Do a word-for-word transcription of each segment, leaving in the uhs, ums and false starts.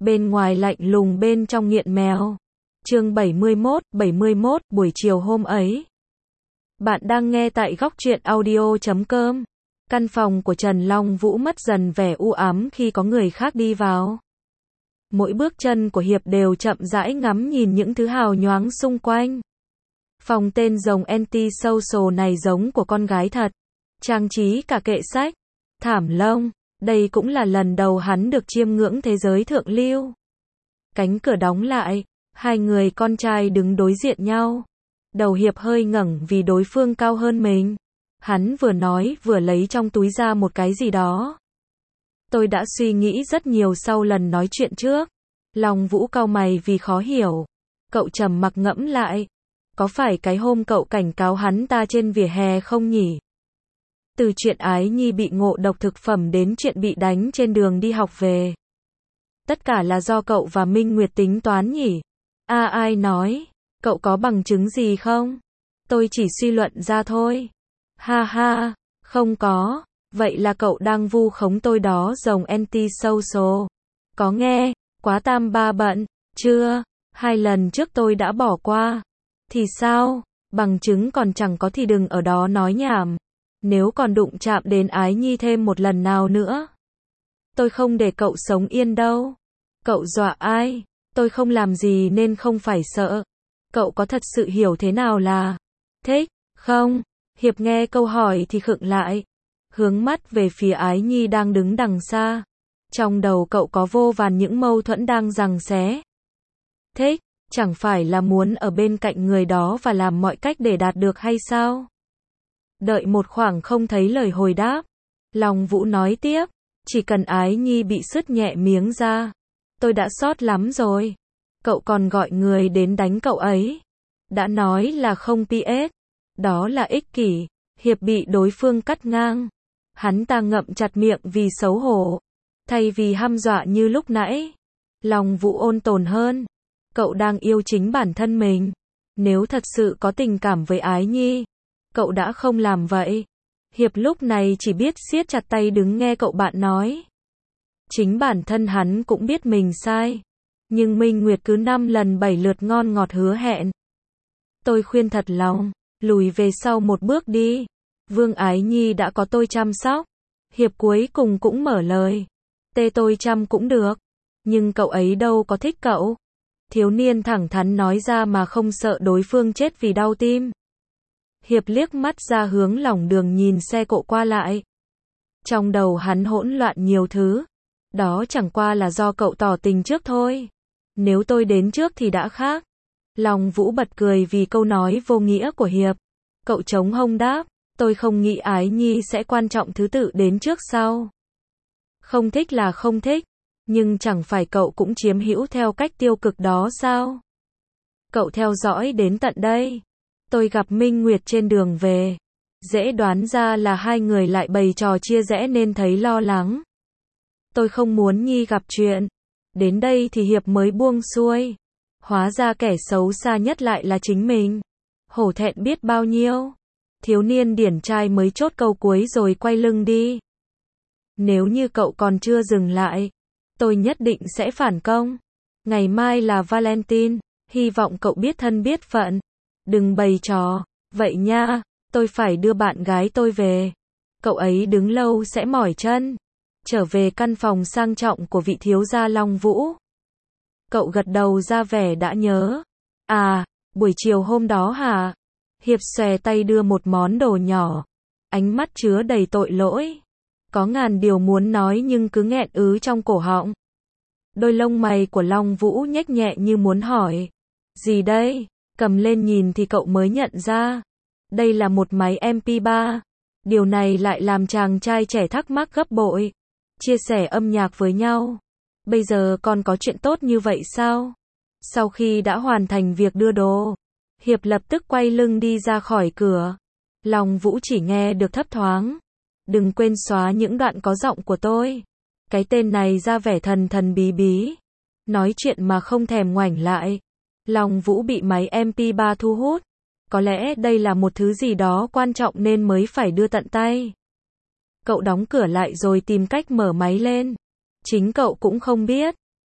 bên ngoài lạnh lùng bên trong nghiện mèo. Chương bảy mươi mốt, bảy mươi mốt, buổi chiều hôm ấy. Bạn đang nghe tại góc truyện audio chấm com. Căn phòng của Trần Long Vũ mất dần vẻ u ám khi có người khác đi vào. Mỗi bước chân của Hiệp đều chậm rãi ngắm nhìn những thứ hào nhoáng xung quanh. Phòng tên rồng anti-social này giống của con gái thật. Trang trí cả kệ sách, thảm lông. Đây cũng là lần đầu hắn được chiêm ngưỡng thế giới thượng lưu. Cánh cửa đóng lại, hai người con trai đứng đối diện nhau. Đầu Hiệp hơi ngẩng vì đối phương cao hơn mình. Hắn vừa nói vừa lấy trong túi ra một cái gì đó. Tôi đã suy nghĩ rất nhiều sau lần nói chuyện trước. Long Vũ cau mày vì khó hiểu. Cậu trầm mặc ngẫm lại. Có phải cái hôm cậu cảnh cáo hắn ta trên vỉa hè không nhỉ? Từ chuyện Ái Nhi bị ngộ độc thực phẩm đến chuyện bị đánh trên đường đi học về. Tất cả là do cậu và Minh Nguyệt tính toán nhỉ? A ai nói? Cậu có bằng chứng gì không? Tôi chỉ suy luận ra thôi. Ha ha, không có. Vậy là cậu đang vu khống tôi đó rồng anti-social. Có nghe, quá tam ba bận, chưa? Hai lần trước tôi đã bỏ qua. Thì sao? Bằng chứng còn chẳng có thì đừng ở đó nói nhảm. Nếu còn đụng chạm đến Ái Nhi thêm một lần nào nữa, tôi không để cậu sống yên đâu. Cậu dọa ai? Tôi không làm gì nên không phải sợ. Cậu có thật sự hiểu thế nào là thích, không? Hiệp nghe câu hỏi thì khựng lại. Hướng mắt về phía Ái Nhi đang đứng đằng xa. Trong đầu cậu có vô vàn những mâu thuẫn đang giằng xé. Thích, chẳng phải là muốn ở bên cạnh người đó và làm mọi cách để đạt được hay sao? Đợi một khoảng không thấy lời hồi đáp. Long Vũ nói tiếp. Chỉ cần Ái Nhi bị sứt nhẹ miếng ra. Tôi đã sót lắm rồi. Cậu còn gọi người đến đánh cậu ấy. Đã nói là không pê ét. Đó là ích kỷ. Hiệp bị đối phương cắt ngang. Hắn ta ngậm chặt miệng vì xấu hổ. Thay vì hăm dọa như lúc nãy. Long Vũ ôn tồn hơn. Cậu đang yêu chính bản thân mình. Nếu thật sự có tình cảm với Ái Nhi, cậu đã không làm vậy. Hiệp lúc này chỉ biết siết chặt tay đứng nghe cậu bạn nói. Chính bản thân hắn cũng biết mình sai. Nhưng Minh Nguyệt cứ năm lần bảy lượt ngon ngọt hứa hẹn. Tôi khuyên thật lòng, lùi về sau một bước đi. Vương Ái Nhi đã có tôi chăm sóc. Hiệp cuối cùng cũng mở lời. Tê tôi chăm cũng được. Nhưng cậu ấy đâu có thích cậu. Thiếu niên thẳng thắn nói ra mà không sợ đối phương chết vì đau tim. Hiệp liếc mắt ra hướng lòng đường nhìn xe cộ qua lại. Trong đầu hắn hỗn loạn nhiều thứ. Đó chẳng qua là do cậu tỏ tình trước thôi. Nếu tôi đến trước thì đã khác. Long Vũ bật cười vì câu nói vô nghĩa của Hiệp. Cậu chống hông đáp. Tôi không nghĩ Ái Nhi sẽ quan trọng thứ tự đến trước sau. Không thích là không thích. Nhưng chẳng phải cậu cũng chiếm hữu theo cách tiêu cực đó sao? Cậu theo dõi đến tận đây. Tôi gặp Minh Nguyệt trên đường về. Dễ đoán ra là hai người lại bày trò chia rẽ nên thấy lo lắng. Tôi không muốn Nhi gặp chuyện. Đến đây thì Hiệp mới buông xuôi. Hóa ra kẻ xấu xa nhất lại là chính mình. Hổ thẹn biết bao nhiêu. Thiếu niên điển trai mới chốt câu cuối rồi quay lưng đi. Nếu như cậu còn chưa dừng lại, tôi nhất định sẽ phản công. Ngày mai là Valentine, hy vọng cậu biết thân biết phận. Đừng bày trò, vậy nha, tôi phải đưa bạn gái tôi về. Cậu ấy đứng lâu sẽ mỏi chân. Trở về căn phòng sang trọng của vị thiếu gia Long Vũ. Cậu gật đầu ra vẻ đã nhớ. À, buổi chiều hôm đó hả? Hiệp xòe tay đưa một món đồ nhỏ. Ánh mắt chứa đầy tội lỗi. Có ngàn điều muốn nói nhưng cứ nghẹn ứ trong cổ họng. Đôi lông mày của Long Vũ nhếch nhẹ như muốn hỏi. Gì đây? Cầm lên nhìn thì cậu mới nhận ra. Đây là một máy em pê ba. Điều này lại làm chàng trai trẻ thắc mắc gấp bội. Chia sẻ âm nhạc với nhau. Bây giờ còn có chuyện tốt như vậy sao? Sau khi đã hoàn thành việc đưa đồ, Hiệp lập tức quay lưng đi ra khỏi cửa. Long Vũ chỉ nghe được thấp thoáng. Đừng quên xóa những đoạn có giọng của tôi. Cái tên này ra vẻ thần thần bí bí. Nói chuyện mà không thèm ngoảnh lại. Long Vũ bị máy em pê ba thu hút. Có lẽ đây là một thứ gì đó quan trọng nên mới phải đưa tận tay. Cậu đóng cửa lại rồi tìm cách mở máy lên. Chính cậu cũng không biết.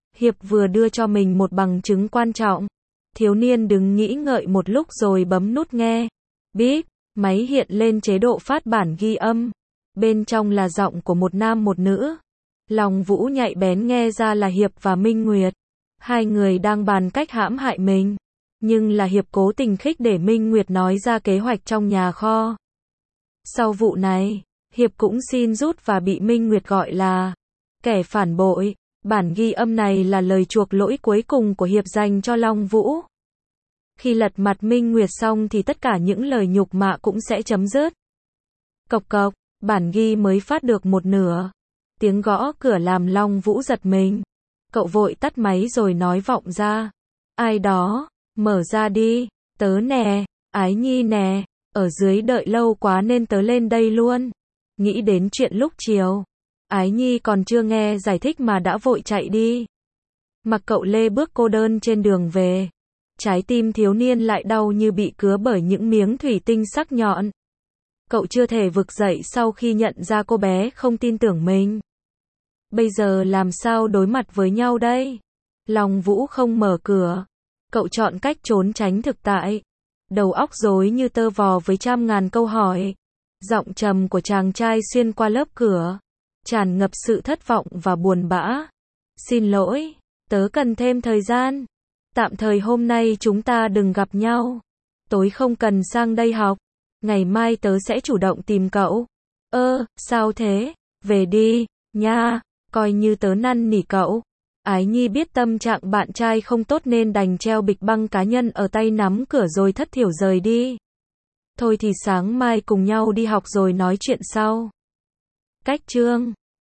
Hiệp vừa đưa cho mình một bằng chứng quan trọng. Thiếu niên đứng nghĩ ngợi một lúc rồi bấm nút nghe. Bíp, máy hiện lên chế độ phát bản ghi âm. Bên trong là giọng của một nam một nữ. Lòng Vũ nhạy bén nghe ra là Hiệp và Minh Nguyệt. Hai người đang bàn cách hãm hại mình. Nhưng là Hiệp cố tình khích để Minh Nguyệt nói ra kế hoạch trong nhà kho. Sau vụ này, Hiệp cũng xin rút và bị Minh Nguyệt gọi là kẻ phản bội. Bản ghi âm này là lời chuộc lỗi cuối cùng của Hiệp dành cho Long Vũ. Khi lật mặt Minh Nguyệt xong thì tất cả những lời nhục mạ cũng sẽ chấm dứt. Cộc cộc, bản ghi mới phát được một nửa. Tiếng gõ cửa làm Long Vũ giật mình. Cậu vội tắt máy rồi nói vọng ra. Ai đó, mở ra đi, tớ nè, Ái Nhi nè, ở dưới đợi lâu quá nên tớ lên đây luôn. Nghĩ đến chuyện lúc chiều. Ái Nhi còn chưa nghe giải thích mà đã vội chạy đi. Mặc cậu lê bước cô đơn trên đường về. Trái tim thiếu niên lại đau như bị cứa bởi những miếng thủy tinh sắc nhọn. Cậu chưa thể vực dậy sau khi nhận ra cô bé không tin tưởng mình. Bây giờ làm sao đối mặt với nhau đây? Long Vũ không mở cửa. Cậu chọn cách trốn tránh thực tại. Đầu óc rối như tơ vò với trăm ngàn câu hỏi. Giọng trầm của chàng trai xuyên qua lớp cửa. Tràn ngập sự thất vọng và buồn bã. Xin lỗi, tớ cần thêm thời gian. Tạm thời hôm nay chúng ta đừng gặp nhau. Tối không cần sang đây học. Ngày mai tớ sẽ chủ động tìm cậu. Ơ, sao thế? Về đi, nha, coi như tớ năn nỉ cậu. Ái Nhi biết tâm trạng bạn trai không tốt nên đành treo bịch băng cá nhân ở tay nắm cửa rồi thất thiểu rời đi. Thôi thì sáng mai cùng nhau đi học rồi nói chuyện sau. Cách chương